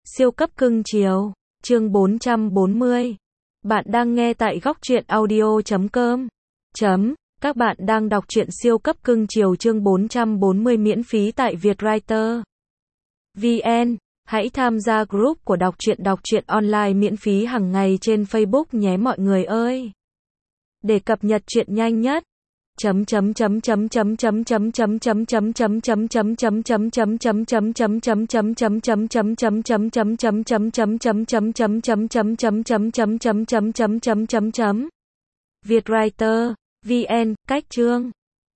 Siêu cấp cưng chiều, chương 440. Bạn đang nghe tại góc truyện audio.com. Các bạn đang đọc truyện siêu cấp cưng chiều chương 440 miễn phí tại Vietwriter VN. Hãy tham gia group của đọc truyện online miễn phí hàng ngày trên Facebook nhé mọi người ơi. Để cập nhật truyện nhanh nhất. Vietwriter VN. Cách chương